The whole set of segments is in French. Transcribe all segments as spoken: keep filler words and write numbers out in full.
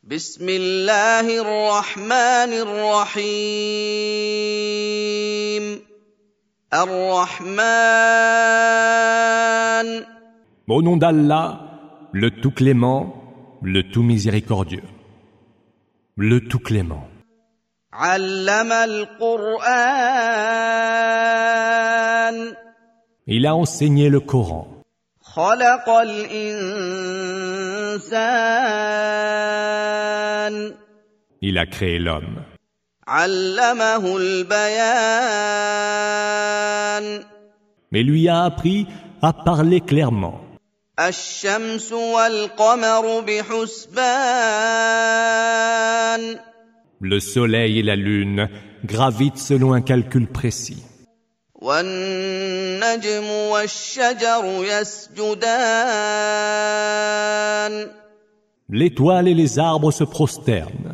بسم الله الرحمن الرحيم الرحمن. Au nom d'Allah, le tout clément, le tout miséricordieux, le tout clément. علم القرآن. Il a enseigné le Coran. خلق الإنسان. Il a créé l'homme. علمه البيان. Mais lui a appris à parler clairement. الشمس والقمر بحسبان. Le soleil et la lune gravitent selon un calcul précis. والنجم والشجر يسجدان. L'étoile et les arbres se prosternent.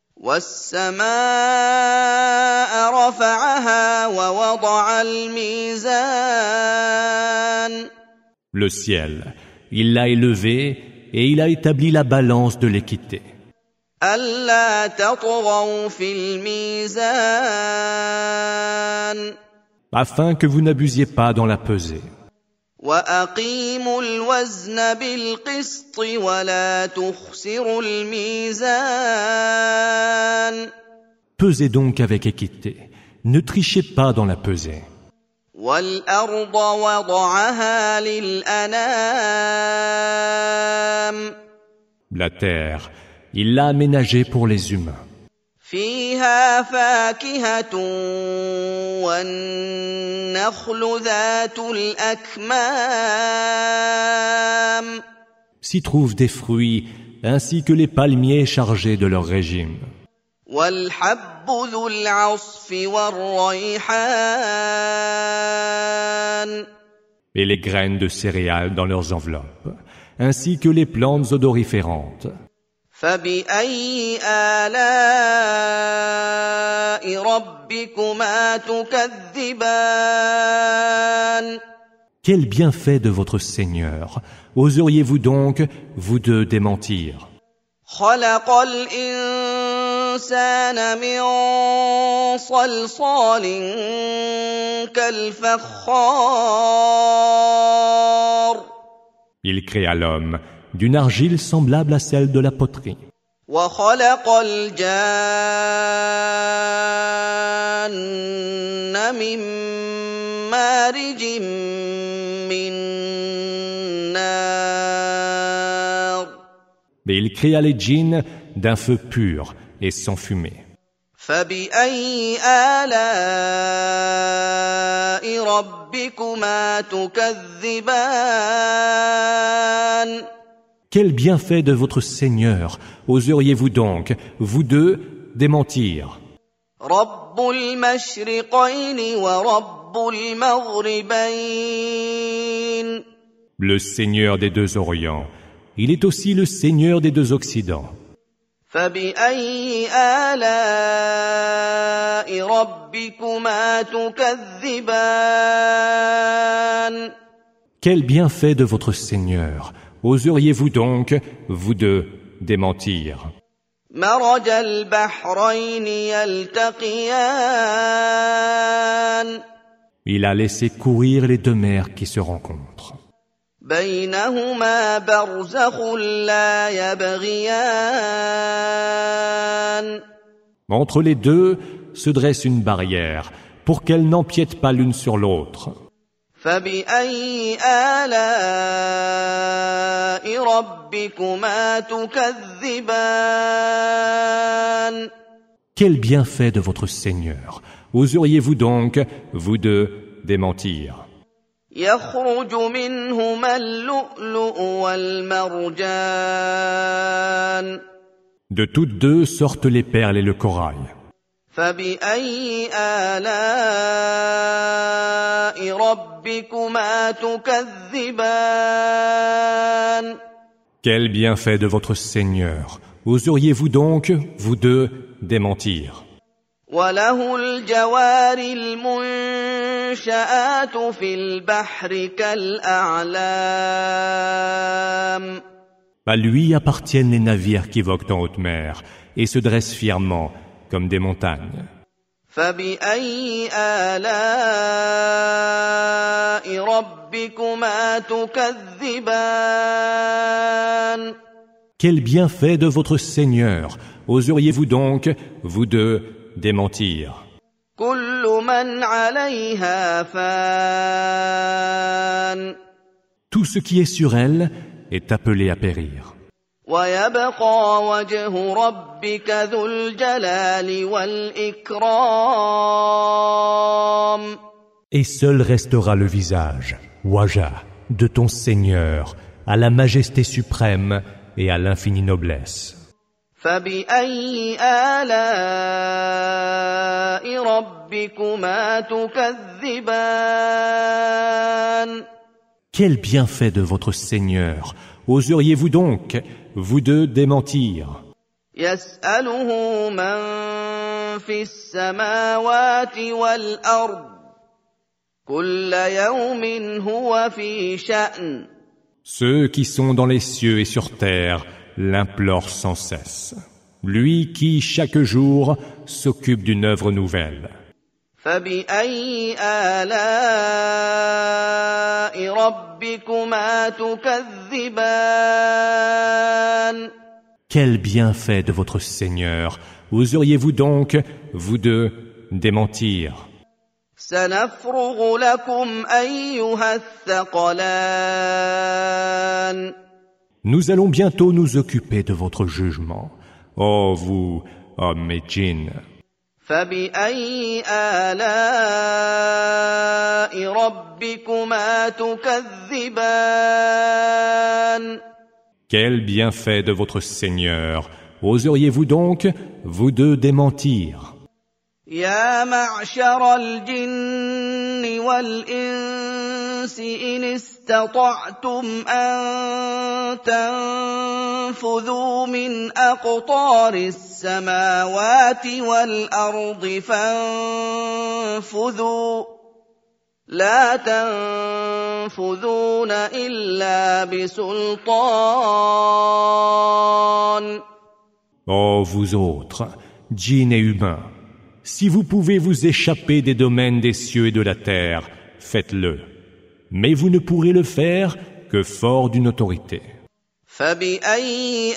والسماء رفعها ووضع الميزان. Le ciel, il l'a élevé et il a établi la balance de l'équité. ألا تطغوا في الميزان. Afin que vous n'abusiez pas dans la pesée. وأقيموا الوزن بالقسط ولا تخسروا الميزان. Pesez donc avec équité. Ne trichez pas dans la pesée. والأرض وضعها للأنام. La terre, il l'a aménagée pour les humains. فيها فاكهة والنخل ذات الأكمام. S'y trouvent des fruits, ainsi que les palmiers chargés de leur régime. والحب ذو العصف والريحان. Et les graines de céréales dans leurs enveloppes, ainsi que les plantes odoriférantes. فبأي آلاء ربكما تكذبان. Quel bienfait de votre Seigneur oseriez-vous donc, vous deux, démentir? خلق الإنسان من صلصال كالفخار. Il créa l'homme d'une argile semblable à celle de la poterie. وخلق الجان من مارج من نار. Mais il créa les djinns d'un feu pur et sans fumée. فبأي آلاء ربكما تكذبان. Quel bienfait de votre Seigneur oseriez-vous donc, vous deux, démentir? رب المشرقين ورب المغربين. Le Seigneur des deux Orients, il est aussi le Seigneur des deux Occidents. فبأي آلاء ربكما تكذبان. Quel bienfait de votre Seigneur oseriez-vous donc, vous deux, démentir? مرج البحرين يلتقيان. Il a laissé courir les deux mers qui se rencontrent. بينهما برزخ لا يبغيان. Entre les deux se dresse une barrière pour qu'elles n'empiètent pas l'une sur l'autre. فبأي آلاء ربكما تكذبان. Quel bienfait de votre Seigneur oseriez-vous donc, vous deux, démentir? يخرج منهما اللؤلؤ والمرجان. De toutes deux sortent les perles et le corail. فبأي آلاء ربكما تكذبان. Quel bienfait de votre Seigneur oseriez-vous donc, vous deux, démentir? وله الجوار المنشآت في البحر كالأعلام. À lui appartiennent les navires qui voguent en haute mer et se dressent fièrement comme des montagnes. فبأي آلاء ربكما تكذبان Quel bienfait de votre Seigneur oseriez-vous donc, vous deux, démentir? كل من عليها فان Tout ce qui est sur elle est appelé à périr. ويبقى وجه ربك ذو الجلال والإكرام Et seul restera le visage, Waja, de ton Seigneur, à la majesté suprême et à l'infinie noblesse. فبأي آلاء ربكما تكذبان Quel bienfait de votre Seigneur oseriez-vous donc, vous deux, démentir? يسأله من في السماوات والأرض كل يوم هو في شأن Ceux qui sont dans les cieux et sur terre l'implorent sans cesse. Lui qui, chaque jour, s'occupe d'une œuvre nouvelle. فبأي آلاء ربكما تكذبان Quel bienfait de votre Seigneur oseriez-vous donc, vous deux, démentir? سنفرغ لكم أيها الثقلان Nous allons bientôt nous occuper de votre jugement, ô vous, hommes et djinns. فبأي آلاء ربكما تكذبان Quel bienfait de votre Seigneur oseriez-vous donc, vous deux, démentir? يا معشر الجن والإنس إن استطعتم أن تنفذوا من أقطار السماوات والأرض فانفذوا لا تنفذون إلا بسلطان Ô vous autres, djinns et humains, si vous pouvez vous échapper des domaines des cieux et de la terre, faites-le. Mais vous ne pourrez le faire que fort d'une autorité. فبأي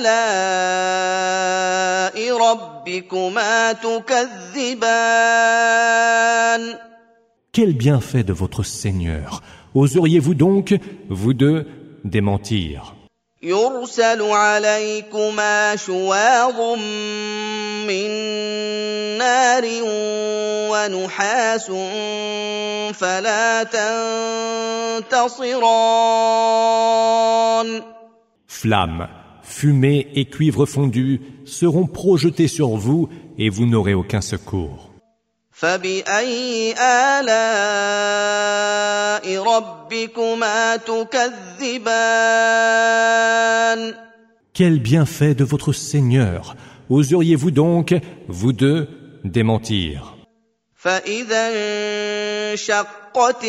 آلاء ربكما تكذبان Quel bienfait de votre Seigneur oseriez-vous donc, vous deux, démentir? يرسل عليكما شواظ من نار ونحاس فلا تنتصران Flammes, fumée et cuivre fondu seront projetés sur vous et vous n'aurez aucun secours. فبأي آلاء ربكما تكذبان Quel bienfait de votre Seigneur oseriez-vous donc, vous deux, démentir? فإذا انشقت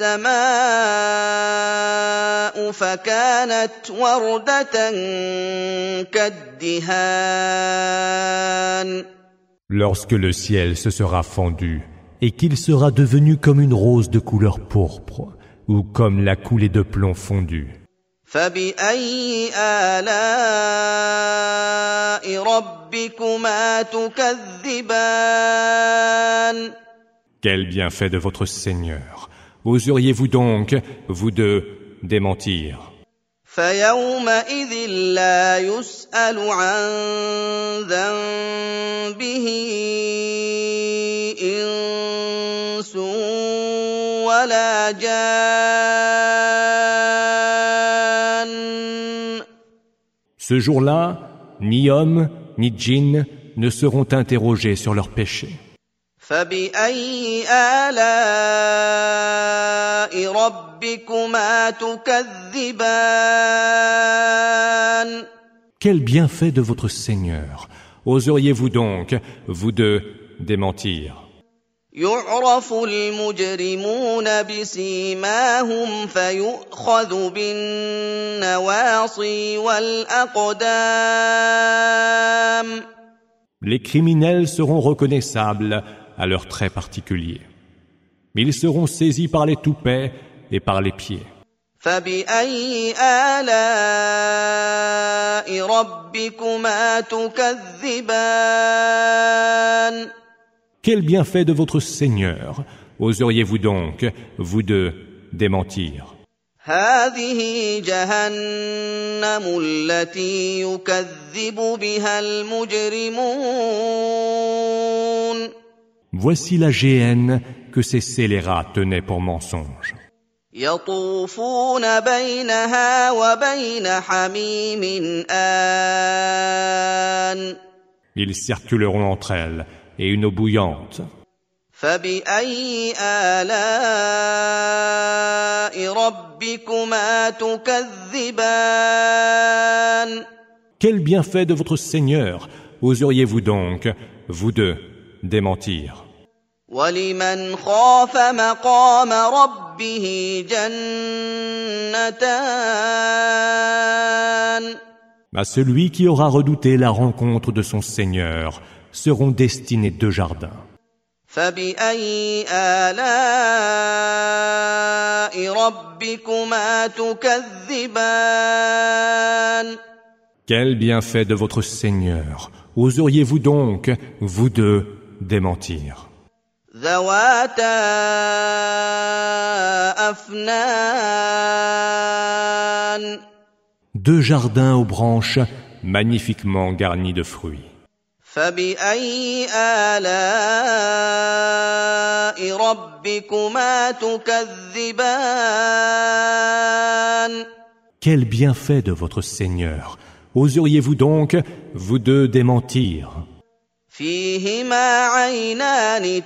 السماء فكانت وردة كالدهان Lorsque le ciel se sera fendu et qu'il sera devenu comme une rose de couleur pourpre ou comme la coulée de plomb fondu. فبأي آلاء ربكما تكذبان Quel bienfait de votre Seigneur oseriez-vous donc, vous deux, démentir? فيومئذ لا يسأل عن ذنبه إنس ولا جان Ce jour-là, ni hommes ni djinns ne seront interrogés sur leurs péchés. فبأي آلاء ربكما تكذبان Quel bienfait de votre Seigneur oseriez-vous donc, vous deux, démentir? يعرف المجرمون بسيماهم فيؤخذ بالنواصي والأقدام. Les criminels seront reconnaissables à leurs traits particuliers. Ils seront saisis par les toupets et par les pieds. فبأي آلاء ربكما تكذبان. Quel bienfait de votre Seigneur oseriez-vous donc, vous deux, démentir? هذه جهنم التي يكذب بها المجرمون. Voici la géhenne que ces scélérats tenaient pour mensonge. يطوفون بينها وبين حميم آن. Ils circuleront entre elles et une eau bouillante. فبأي آلاء ربكما تكذبان. Quel bienfait de votre Seigneur oseriez-vous donc, vous deux, démentir? ولمن خاف مقام ربه جنتان. À celui qui aura redouté la rencontre de son Seigneur seront destinés deux jardins. فبأي آلاء ربكما تكذبان. Quel bienfait de votre Seigneur oseriez-vous donc, vous deux, démentir? ذواتا أفنان. Deux jardins aux branches magnifiquement garnis de fruits. فبأي آلاء ربكما تكذبان. Quel bienfait de votre Seigneur oseriez-vous donc, vous deux, démentir? فيهما عينان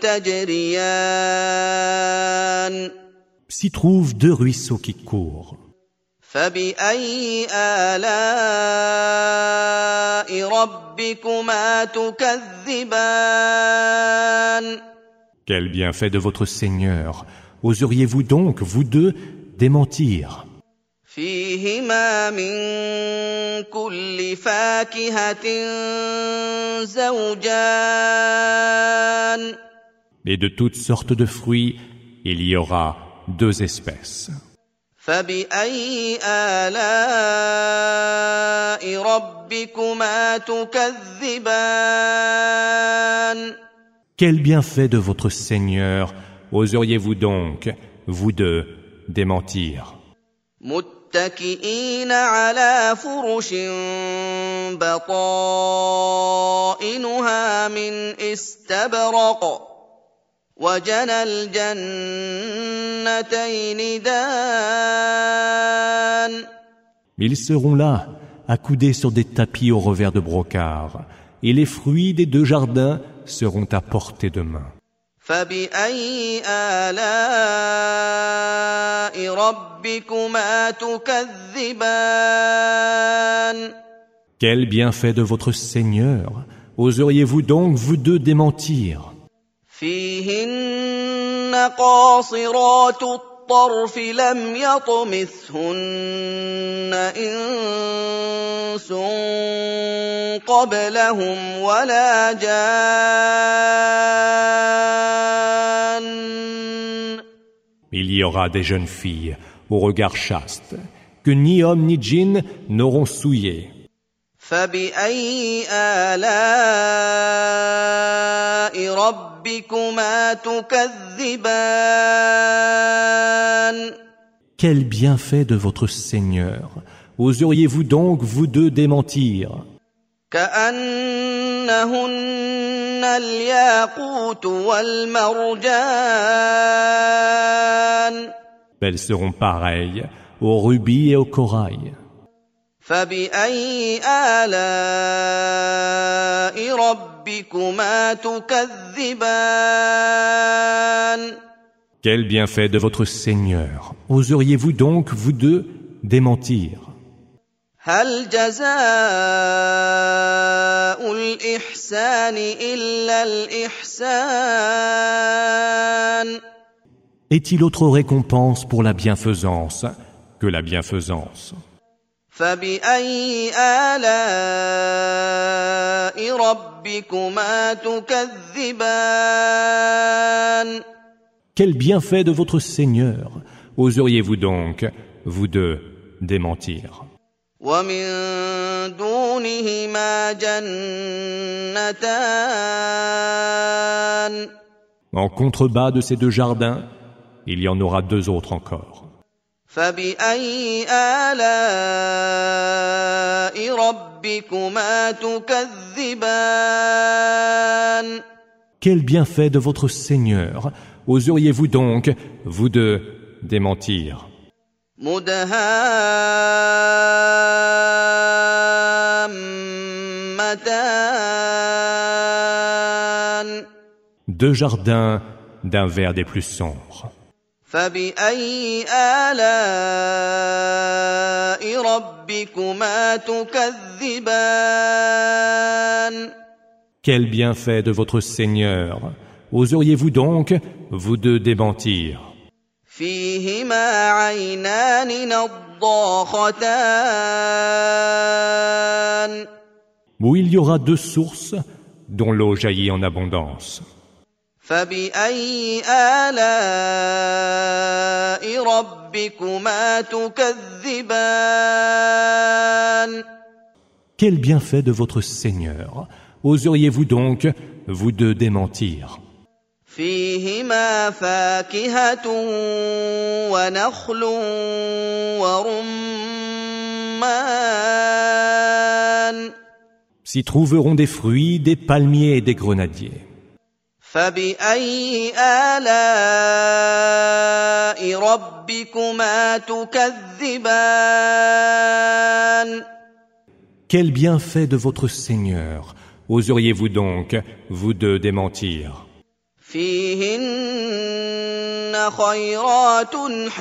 تجريان. S'y trouvent deux ruisseaux qui courent. فبأي آلاء ربكما تكذبان. Quel bienfait de votre Seigneur oseriez-vous donc, vous deux, démentir? فيهما من كل فاكهة زوجان. Et de toutes sortes de fruits, il y aura deux espèces. فبأي آلاء ربكما تكذبان. Quel bienfait de votre Seigneur oseriez-vous donc, vous deux, démentir? متكئين على فرش بطائنها من استبرق وجنى الجنتين دان. Ils seront là, accoudés sur des tapis au revers de brocart, et les fruits des deux jardins seront à portée de main. فبأي آلاء ربكما تكذبان. Quel bienfait de votre Seigneur oseriez-vous donc, vous deux, démentir? فيهن قاصرات الطرف لم يطمثهن إنس قبلهم ولا جان. Il y aura des jeunes filles au regard chaste que ni homme ni djinn n'auront souillé. فبأي آلاء ربكما تكذبان. Quel bienfait de votre Seigneur oseriez-vous donc, vous deux, démentir? كأنهن الياقوت والمرجان. Elles seront pareilles aux rubis et au corail. فبأي آلاء ربكما تكذبان. Quel bienfait de votre Seigneur oseriez-vous donc, vous deux, démentir? هل جزاء الإحسان إلا الإحسان. Est-il autre récompense pour la bienfaisance que la bienfaisance? فبأي آلاء ربكما تكذبان. Quel bienfait de votre Seigneur oseriez-vous donc, vous deux, démentir? ومن دونهما جنتان. En contrebas de ces deux jardins, il y en aura deux autres encore. فبأي آلاء ربكما تكذبان. Quel bienfait de votre Seigneur oseriez-vous donc, vous deux, démentir? مدهامتان. Deux jardins d'un vert des plus sombres. فبأي آلاء ربكما تكذبان. Quel bienfait de votre Seigneur oseriez-vous donc, vous deux, démentir? فيهما عينان نضاختان. Où il y aura deux sources dont l'eau jaillit en abondance. فبأي آلاء ربكما تكذبان. Quel bienfait de votre Seigneur oseriez-vous donc, vous deux, démentir? فيهما فاكهة ونخل ورمان. S'y trouveront des fruits, des palmiers et des grenadiers. فبأي آلاء ربكما تكذبان. Quel bienfait de votre Seigneur oseriez-vous donc, vous deux, démentir? فيهن خيرات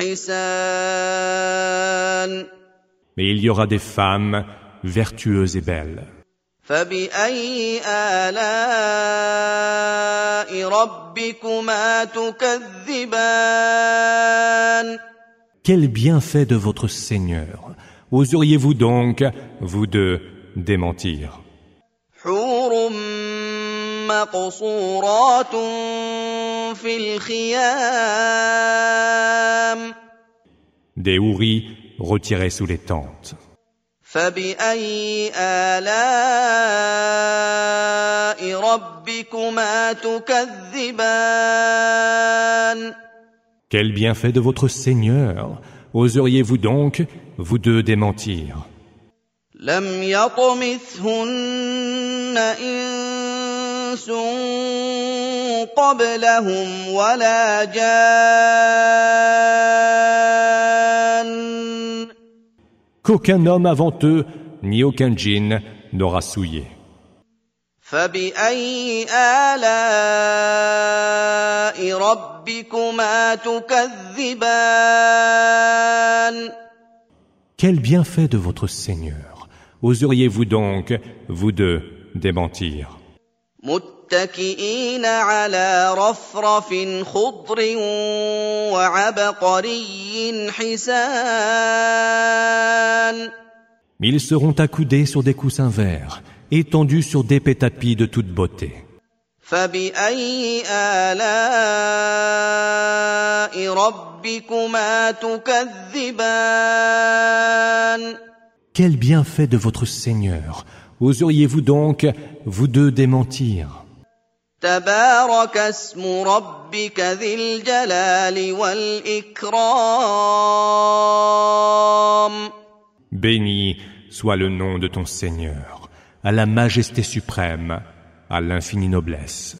حسان. Mais il y aura des femmes vertueuses et belles. فبأي آلاء ربكما تكذبان. Quel bienfait de votre Seigneur oseriez-vous donc, vous deux, démentir? حور مقصورات في الخيام. Des houris retirés sous les tentes. فبأي آلاء ربكما تكذبان. Quel bienfait de votre Seigneur oseriez-vous donc, vous deux, démentir? لم يطمثهن إنس قبلهم ولا جان. Qu'aucun homme avant eux, ni aucun djinn, n'aura souillé. فبأي آلاء ربكما تكذبان. Quel bienfait de votre Seigneur oseriez-vous donc, vous deux, démentir? متكئين على رفرف خضر وعبقري حسان. Ils seront accoudés sur des coussins verts, étendus sur d'épais tapis de toute beauté. فبأي آلاء ربكما تكذبان. Quel bienfait de votre Seigneur oseriez-vous donc, vous deux, démentir? تبارك اسم ربك ذي الجلال والإكرام. Béni soit le nom de ton Seigneur, à la majesté suprême, à l'infinie noblesse.